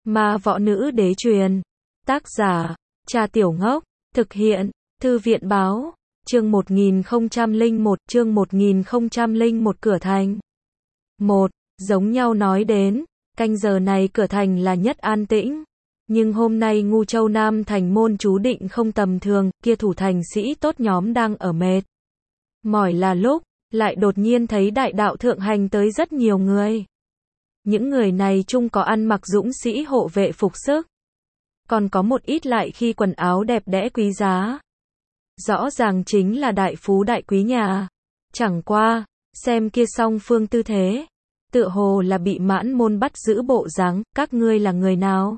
Ma võ nữ đế truyền. Tác giả, Trà Tiểu Ngốc. Thực hiện, Thư viện báo. Chương 1001 Cửa Thành. 1. Giống nhau nói đến, canh giờ này cửa thành là nhất an tĩnh. Nhưng hôm nay Ngu Châu Nam thành môn chú định không tầm thường, kia thủ thành sĩ tốt nhóm đang ở mệt mỏi là lúc, lại đột nhiên thấy đại đạo thượng hành tới rất nhiều người. Những người này chung có ăn mặc dũng sĩ hộ vệ phục sức, còn có một ít lại khi quần áo đẹp đẽ quý giá. Rõ ràng chính là đại phú đại quý nhà. Chẳng qua, xem kia song phương tư thế, tựa hồ là bị mãn môn bắt giữ bộ dáng, các ngươi là người nào?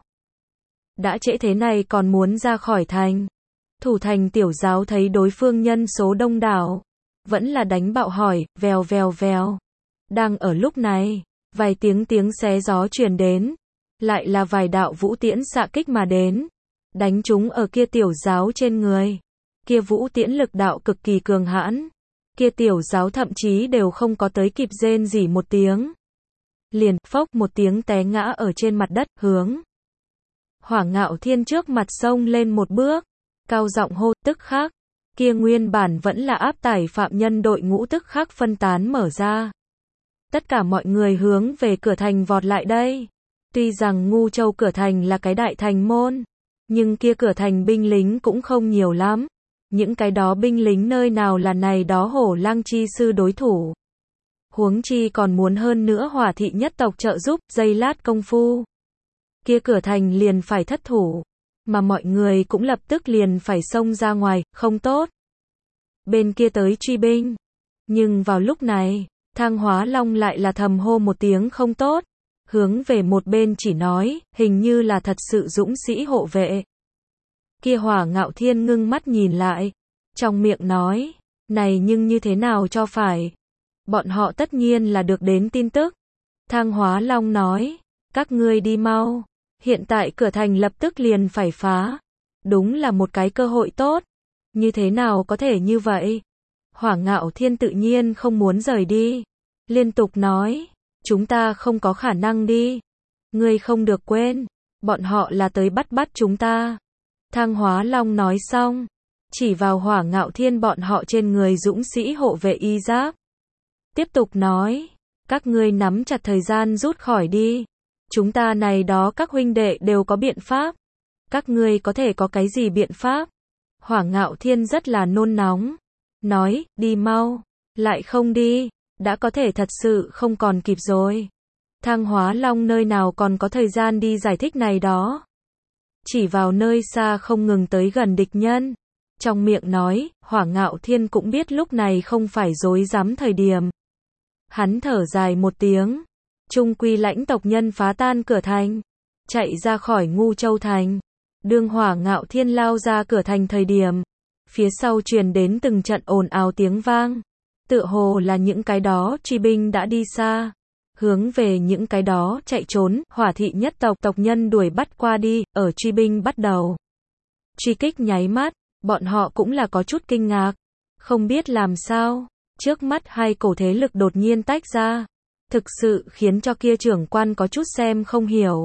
Đã trễ thế này còn muốn ra khỏi thành. Thủ thành tiểu giáo thấy đối phương nhân số đông đảo, vẫn là đánh bạo hỏi, vèo vèo vèo. Đang ở lúc này, vài tiếng xé gió truyền đến, lại là vài đạo vũ tiễn xạ kích mà đến, đánh chúng ở kia tiểu giáo trên người. Kia vũ tiễn lực đạo cực kỳ cường hãn, kia tiểu giáo thậm chí đều không có tới kịp rên rỉ một tiếng, liền phốc một tiếng té ngã ở trên mặt đất, hướng Hỏa Ngạo Thiên trước mặt xông lên một bước, cao giọng hô. Tức khắc, kia nguyên bản vẫn là áp tải phạm nhân đội ngũ tức khắc phân tán mở ra. Tất cả mọi người hướng về cửa thành vọt lại đây. Tuy rằng Ngu Châu cửa thành là cái đại thành môn, nhưng kia cửa thành binh lính cũng không nhiều lắm. Những cái đó binh lính nơi nào là này đó Hổ Lang chi sư đối thủ. Huống chi còn muốn hơn nữa Hỏa thị nhất tộc trợ giúp, giây lát công phu, kia cửa thành liền phải thất thủ, mà mọi người cũng lập tức liền phải xông ra ngoài, không tốt. Bên kia tới truy binh, nhưng vào lúc này, Thang Hóa Long lại là thầm hô một tiếng không tốt, hướng về một bên chỉ nói, hình như là thật sự dũng sĩ hộ vệ. Kia Hỏa Ngạo Thiên ngưng mắt nhìn lại, trong miệng nói, này nhưng như thế nào cho phải. Bọn họ tất nhiên là được đến tin tức. Thang Hóa Long nói, các ngươi đi mau, hiện tại cửa thành lập tức liền phải phá. Đúng là một cái cơ hội tốt. Như thế nào có thể như vậy? Hỏa Ngạo Thiên tự nhiên không muốn rời đi, liên tục nói, chúng ta không có khả năng đi. Ngươi không được quên, bọn họ là tới bắt chúng ta. Thang Hóa Long nói xong, chỉ vào Hỏa Ngạo Thiên bọn họ trên người dũng sĩ hộ vệ y giáp. Tiếp tục nói, các ngươi nắm chặt thời gian rút khỏi đi. Chúng ta này đó các huynh đệ đều có biện pháp. Các ngươi có thể có cái gì biện pháp? Hỏa Ngạo Thiên rất là nôn nóng, nói, đi mau, lại không đi, đã có thể thật sự không còn kịp rồi. Thang Hóa Long nơi nào còn có thời gian đi giải thích này đó. Chỉ vào nơi xa không ngừng tới gần địch nhân. Trong miệng nói, Hỏa Ngạo Thiên cũng biết lúc này không phải dối dám thời điểm. Hắn thở dài một tiếng, trung quy lãnh tộc nhân phá tan cửa thành, chạy ra khỏi Ngu Châu thành. Đương Hỏa Ngạo Thiên lao ra cửa thành thời điểm, phía sau truyền đến từng trận ồn ào tiếng vang, tựa hồ là những cái đó truy binh đã đi xa, hướng về những cái đó chạy trốn Hỏa thị nhất tộc tộc nhân đuổi bắt qua đi. Ở truy binh bắt đầu truy kích nháy mắt, bọn họ cũng là có chút kinh ngạc, không biết làm sao, trước mắt hai cổ thế lực đột nhiên tách ra, thực sự khiến cho kia trưởng quan có chút xem không hiểu.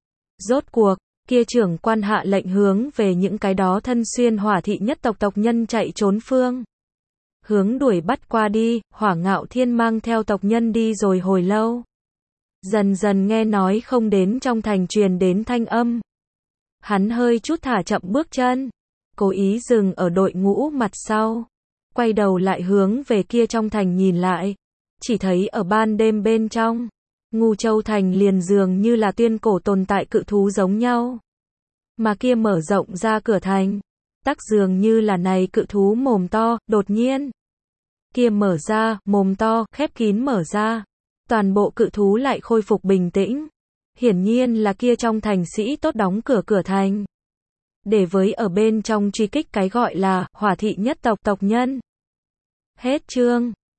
Rốt cuộc, kia trưởng quan hạ lệnh hướng về những cái đó thân xuyên Hỏa thị nhất tộc tộc nhân chạy trốn phương hướng đuổi bắt qua đi. Hỏa Ngạo Thiên mang theo tộc nhân đi rồi hồi lâu, dần dần nghe nói không đến trong thành truyền đến thanh âm. Hắn hơi chút thả chậm bước chân, cố ý dừng ở đội ngũ mặt sau, quay đầu lại hướng về kia trong thành nhìn lại, chỉ thấy ở ban đêm bên trong, Ngu Châu thành liền dường như là tuyên cổ tồn tại cự thú giống nhau. Mà kia mở rộng ra cửa thành, tắc dường như là này cự thú mồm to. Đột nhiên, kia mở ra, mồm to, khép kín mở ra, toàn bộ cự thú lại khôi phục bình tĩnh. Hiển nhiên là kia trong thành sĩ tốt đóng cửa thành, để với ở bên trong truy kích cái gọi là Hỏa thị nhất tộc tộc nhân. Hết chương.